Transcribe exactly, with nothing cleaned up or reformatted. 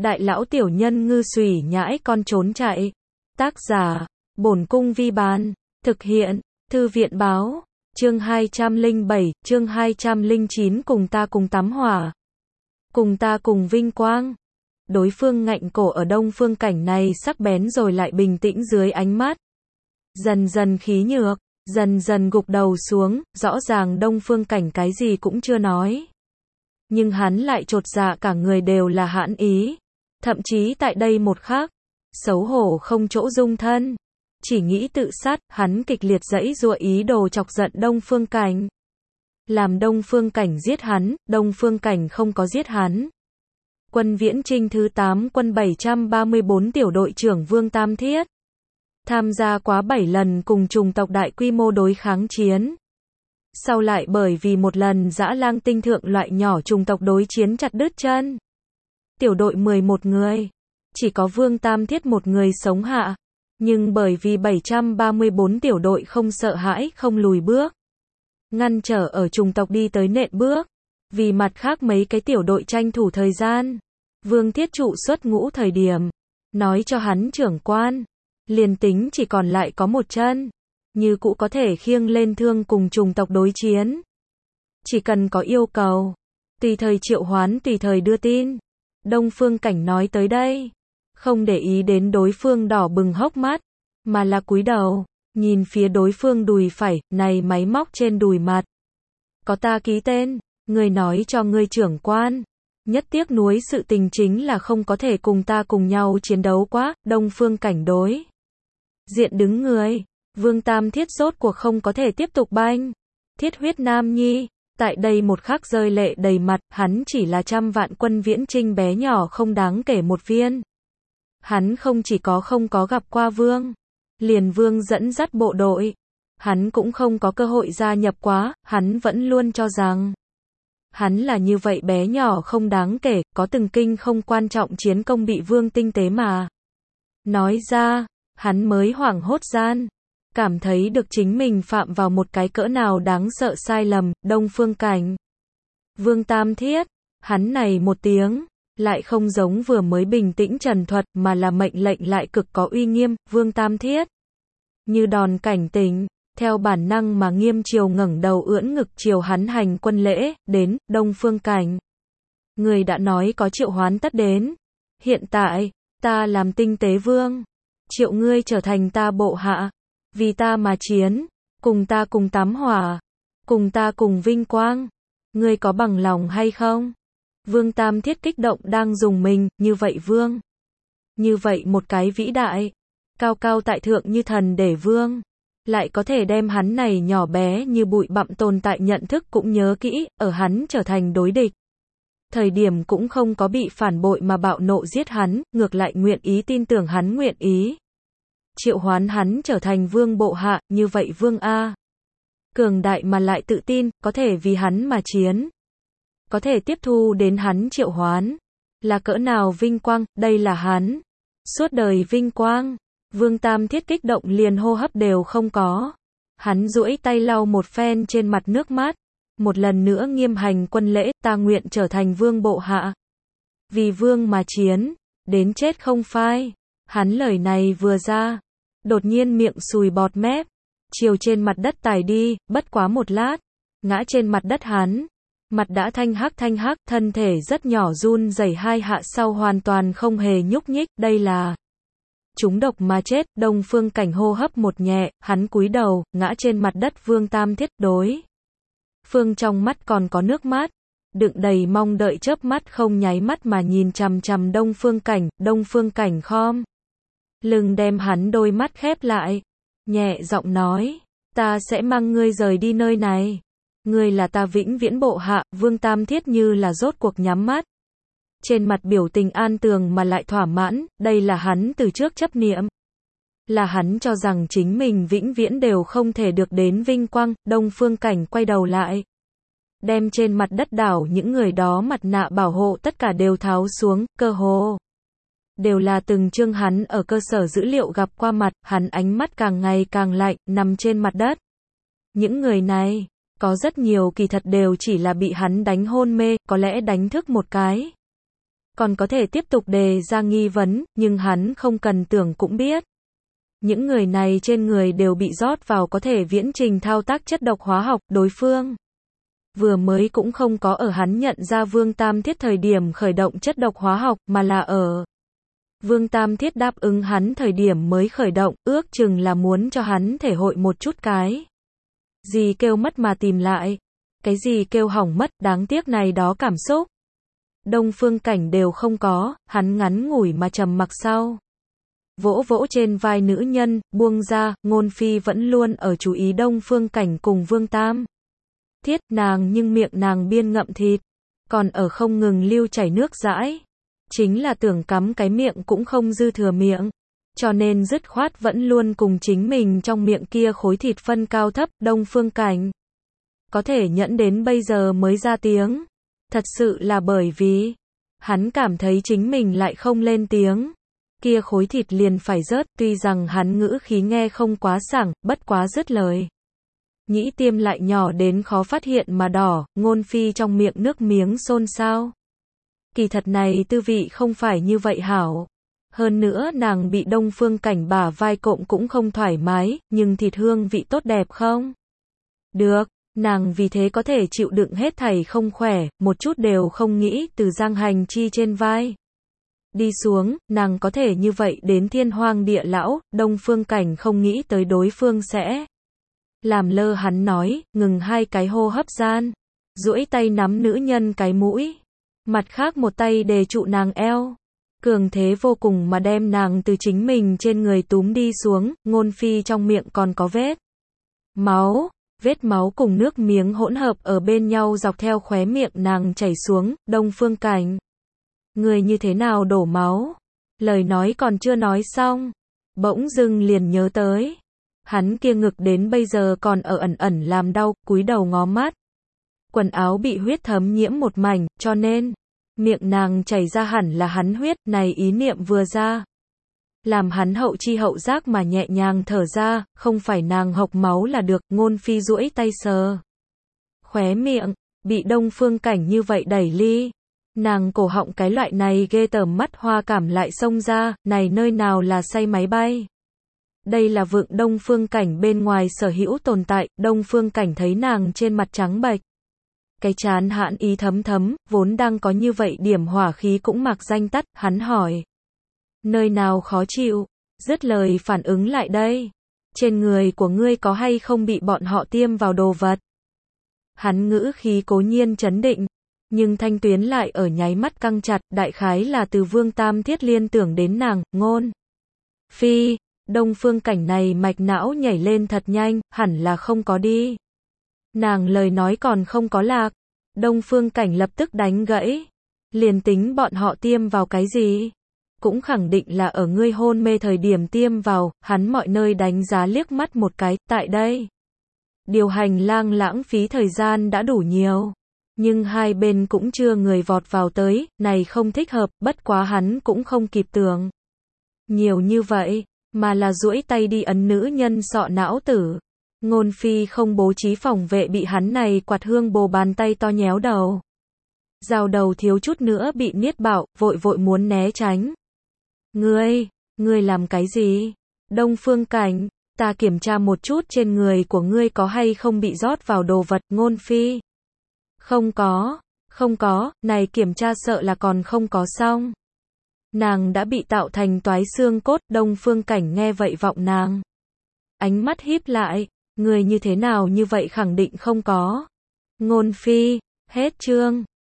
đại lão tiểu nhân ngư xùy nhãi con trốn chạy. Tác giả, Bổn Cung Vi Bán. Thực hiện, Thư viện Báo. Chương hai trăm lẻ bảy, chương hai trăm lẻ chín cùng ta cùng tắm hỏa. Cùng ta cùng vinh quang. Đối phương ngạnh cổ ở Đông Phương Cảnh này sắc bén rồi lại bình tĩnh dưới ánh mắt. Dần dần khí nhược, dần dần gục đầu xuống, rõ ràng Đông Phương Cảnh cái gì cũng chưa nói. Nhưng hắn lại chột dạ cả người đều là hãn ý. Thậm chí tại đây một khắc, xấu hổ không chỗ dung thân. Chỉ nghĩ tự sát, hắn kịch liệt giãy giụa ý đồ chọc giận Đông Phương Cảnh. Làm Đông Phương Cảnh giết hắn, Đông Phương Cảnh không có giết hắn. Quân Viễn Chinh thứ tám quân bảy trăm ba mươi bốn tiểu đội trưởng Vương Tam Thiết. Tham gia quá bảy lần cùng chủng tộc đại quy mô đối kháng chiến. Sau lại bởi vì một lần dã lang tinh thượng loại nhỏ chủng tộc đối chiến chặt đứt chân. Tiểu đội mười một người. Chỉ có Vương Tam Thiết một người sống hạ. Nhưng bởi vì bảy trăm ba mươi bốn tiểu đội không sợ hãi, không lùi bước. Ngăn trở ở chủng tộc đi tới nện bước. Vì mặt khác mấy cái tiểu đội tranh thủ thời gian. Vương Thiết Trụ xuất ngũ thời điểm. Nói cho hắn trưởng quan. Liền tính chỉ còn lại có một chân. Như cũ có thể khiêng lên thương cùng chủng tộc đối chiến. Chỉ cần có yêu cầu. Tùy thời triệu hoán tùy thời đưa tin. Đông Phương Cảnh nói tới đây. Không để ý đến đối phương đỏ bừng hốc mắt. Mà là cúi đầu. Nhìn phía đối phương đùi phải, này máy móc trên đùi mặt. Có ta ký tên. Người nói cho ngươi trưởng quan. Nhất tiếc nuối sự tình chính là không có thể cùng ta cùng nhau chiến đấu quá. Đông Phương Cảnh đối diện đứng người. Vương Tam Thiết rốt cuộc không có thể tiếp tục banh. Thiết huyết nam nhi. Tại đây một khắc rơi lệ đầy mặt, hắn chỉ là trăm vạn quân Viễn Chinh bé nhỏ không đáng kể một viên. Hắn không chỉ có không có gặp qua Vương. Liền Vương dẫn dắt bộ đội. Hắn cũng không có cơ hội gia nhập quá, hắn vẫn luôn cho rằng. Hắn là như vậy bé nhỏ không đáng kể, có từng kinh không quan trọng chiến công bị Vương tinh tế mà. Nói ra, hắn mới hoảng hốt gian. Cảm thấy được chính mình phạm vào một cái cỡ nào đáng sợ sai lầm, Đông Phương Cảnh. Vương Tam Thiết, hắn này một tiếng, lại không giống vừa mới bình tĩnh trần thuật mà là mệnh lệnh lại cực có uy nghiêm, Vương Tam Thiết. Như đòn cảnh tỉnh, theo bản năng mà nghiêm chiều ngẩng đầu ưỡn ngực chiều hắn hành quân lễ, đến, Đông Phương Cảnh. Người đã nói có triệu hoán tất đến. Hiện tại, ta làm tinh tế vương. Triệu ngươi trở thành ta bộ hạ. Vì ta mà chiến, cùng ta cùng tắm hỏa, cùng ta cùng vinh quang. Ngươi có bằng lòng hay không? Vương Tam Thiết kích động đang dùng mình, như vậy vương. Như vậy một cái vĩ đại, cao cao tại thượng như thần để vương. Lại có thể đem hắn này nhỏ bé như bụi bặm tồn tại nhận thức cũng nhớ kỹ, ở hắn trở thành đối địch. Thời điểm cũng không có bị phản bội mà bạo nộ giết hắn, ngược lại nguyện ý tin tưởng hắn nguyện ý. Triệu hoán hắn trở thành vương bộ hạ, như vậy vương A. Cường đại mà lại tự tin, có thể vì hắn mà chiến. Có thể tiếp thu đến hắn triệu hoán. Là cỡ nào vinh quang, đây là hắn. Suốt đời vinh quang. Vương Tam Thiết kích động liền hô hấp đều không có. Hắn duỗi tay lau một phen trên mặt nước mắt. Một lần nữa nghiêm hành quân lễ, ta nguyện trở thành vương bộ hạ. Vì vương mà chiến. Đến chết không phai. Hắn lời này vừa ra. Đột nhiên miệng sùi bọt mép. Chiều trên mặt đất tải đi, bất quá một lát. Ngã trên mặt đất hắn. Mặt đã thanh hắc thanh hắc, thân thể rất nhỏ run rẩy hai hạ sau hoàn toàn không hề nhúc nhích, đây là trúng độc mà chết. Đông Phương Cảnh hô hấp một nhẹ, hắn cúi đầu, ngã trên mặt đất. Vương Tam Thiết đối phương trong mắt còn có nước mắt, đựng đầy mong đợi chớp mắt không nháy mắt mà nhìn chằm chằm Đông Phương Cảnh. Đông Phương Cảnh khom lưng đem hắn đôi mắt khép lại, nhẹ giọng nói, ta sẽ mang ngươi rời đi nơi này. Ngươi là ta vĩnh viễn bộ hạ. Vương Tam Thiết như là rốt cuộc nhắm mắt. Trên mặt biểu tình an tường mà lại thỏa mãn, đây là hắn từ trước chấp niệm. Là hắn cho rằng chính mình vĩnh viễn đều không thể được đến vinh quang. Đông Phương Cảnh quay đầu lại. Đem trên mặt đất đảo những người đó mặt nạ bảo hộ tất cả đều tháo xuống, cơ hồ. Đều là từng chương hắn ở cơ sở dữ liệu gặp qua mặt, hắn ánh mắt càng ngày càng lạnh, nằm trên mặt đất. Những người này, có rất nhiều kỳ thật đều chỉ là bị hắn đánh hôn mê, có lẽ đánh thức một cái. còn có thể tiếp tục đề ra nghi vấn, nhưng hắn không cần tưởng cũng biết. Những người này trên người đều bị rót vào có thể viễn trình thao tác chất độc hóa học, đối phương vừa mới cũng không có ở hắn nhận ra Vương Tam Thiết thời điểm khởi động chất độc hóa học, mà là ở Vương Tam Thiết đáp ứng hắn thời điểm mới khởi động, ước chừng là muốn cho hắn thể hội một chút cái gì kêu mất mà tìm lại, cái gì kêu hỏng mất, đáng tiếc này đó cảm xúc. Đông Phương Cảnh đều không có, hắn ngắn ngủi mà trầm mặc sau. Vỗ vỗ trên vai nữ nhân, buông ra, Ngôn Phi vẫn luôn ở chú ý Đông Phương Cảnh cùng Vương Tam Thiết, nàng nhưng miệng nàng biên ngậm thịt, còn ở không ngừng lưu chảy nước dãi. Chính là tưởng cắm cái miệng cũng không dư thừa miệng, cho nên dứt khoát vẫn luôn cùng chính mình trong miệng kia khối thịt phân cao thấp. Đông Phương Cảnh có thể nhẫn đến bây giờ mới ra tiếng, thật sự là bởi vì hắn cảm thấy chính mình lại không lên tiếng, kia khối thịt liền phải rớt. Tuy rằng hắn ngữ khí nghe không quá sảng, bất quá dứt lời, nhĩ tiêm lại nhỏ đến khó phát hiện mà đỏ. Ngôn Phi trong miệng nước miếng xôn xao. Kỳ thật này tư vị không phải như vậy hảo. Hơn nữa nàng bị Đông Phương Cảnh bả vai cộm cũng không thoải mái, nhưng thịt hương vị tốt đẹp không? Được, nàng vì thế có thể chịu đựng hết thảy không khỏe, một chút đều không nghĩ từ Giang Hành Chi trên vai đi xuống, nàng có thể như vậy đến thiên hoang địa lão. Đông Phương Cảnh không nghĩ tới đối phương sẽ làm lơ hắn nói, ngừng hai cái hô hấp gian, duỗi tay nắm nữ nhân cái mũi, mặt khác một tay đề trụ nàng eo, cường thế vô cùng mà đem nàng từ chính mình trên người túm đi xuống. Ngôn Phi trong miệng còn có vết máu, vết máu cùng nước miếng hỗn hợp ở bên nhau dọc theo khóe miệng nàng chảy xuống. Đông Phương Cảnh, người như thế nào đổ máu? Lời nói còn chưa nói xong, bỗng dưng liền nhớ tới, hắn kia ngực đến bây giờ còn ở ẩn ẩn làm đau, cúi đầu ngó mắt. Quần áo bị huyết thấm nhiễm một mảnh, cho nên miệng nàng chảy ra hẳn là hắn huyết. Này ý niệm vừa ra, làm hắn hậu chi hậu giác mà nhẹ nhàng thở ra, không phải nàng hộc máu là được. Ngôn Phi duỗi tay sờ khóe miệng, bị Đông Phương Cảnh như vậy đẩy ly, nàng cổ họng cái loại này ghê tởm mắt hoa cảm lại xông ra. Này nơi nào là say máy bay, đây là vượng Đông Phương Cảnh bên ngoài sở hữu tồn tại. Đông Phương Cảnh thấy nàng trên mặt trắng bệch, cái chán hãn ý thấm thấm, vốn đang có như vậy điểm hỏa khí cũng mặc danh tắt. Hắn hỏi, nơi nào khó chịu? Dứt lời phản ứng lại đây, trên người của ngươi có hay không bị bọn họ tiêm vào đồ vật? Hắn ngữ khí cố nhiên trấn định, nhưng thanh tuyến lại ở nháy mắt căng chặt, đại khái là từ Vương Tam Thiết liên tưởng đến nàng. Ngôn Phi, Đông Phương Cảnh này mạch não nhảy lên thật nhanh, hẳn là không có đi. Nàng lời nói còn không có lạc, Đông Phương Cảnh lập tức đánh gãy. Liền tính bọn họ tiêm vào cái gì, cũng khẳng định là ở ngươi hôn mê thời điểm tiêm vào. Hắn mọi nơi đánh giá liếc mắt một cái, tại đây điều hành lang lãng phí thời gian đã đủ nhiều, nhưng hai bên cũng chưa người vọt vào tới, này không thích hợp. Bất quá hắn cũng không kịp tưởng nhiều như vậy, mà là duỗi tay đi ấn nữ nhân sọ não tử. Ngôn Phi không bố trí phòng vệ bị hắn này quạt hương bồ bàn tay to nhéo đầu. Dao đầu thiếu chút nữa bị niết bạo, vội vội muốn né tránh. Ngươi, ngươi làm cái gì? Đông Phương Cảnh, ta kiểm tra một chút trên người của ngươi có hay không bị rót vào đồ vật. Ngôn Phi, không có, không có, này kiểm tra sợ là còn không có xong. Nàng đã bị tạo thành toái xương cốt. Đông Phương Cảnh nghe vậy vọng nàng, ánh mắt híp lại, người như thế nào như vậy khẳng định không có. Ngôn Phi, hết chương.